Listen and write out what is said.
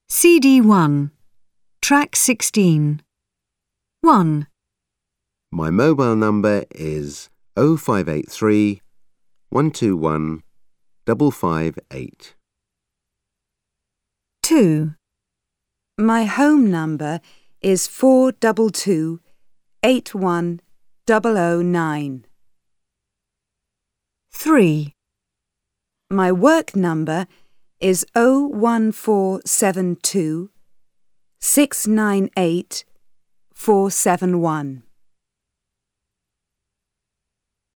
CD1, Track 16. 1. My mobile number is 0583 121 558. 2. My home number is 422 81009. 3. My work number is 01472 698 471.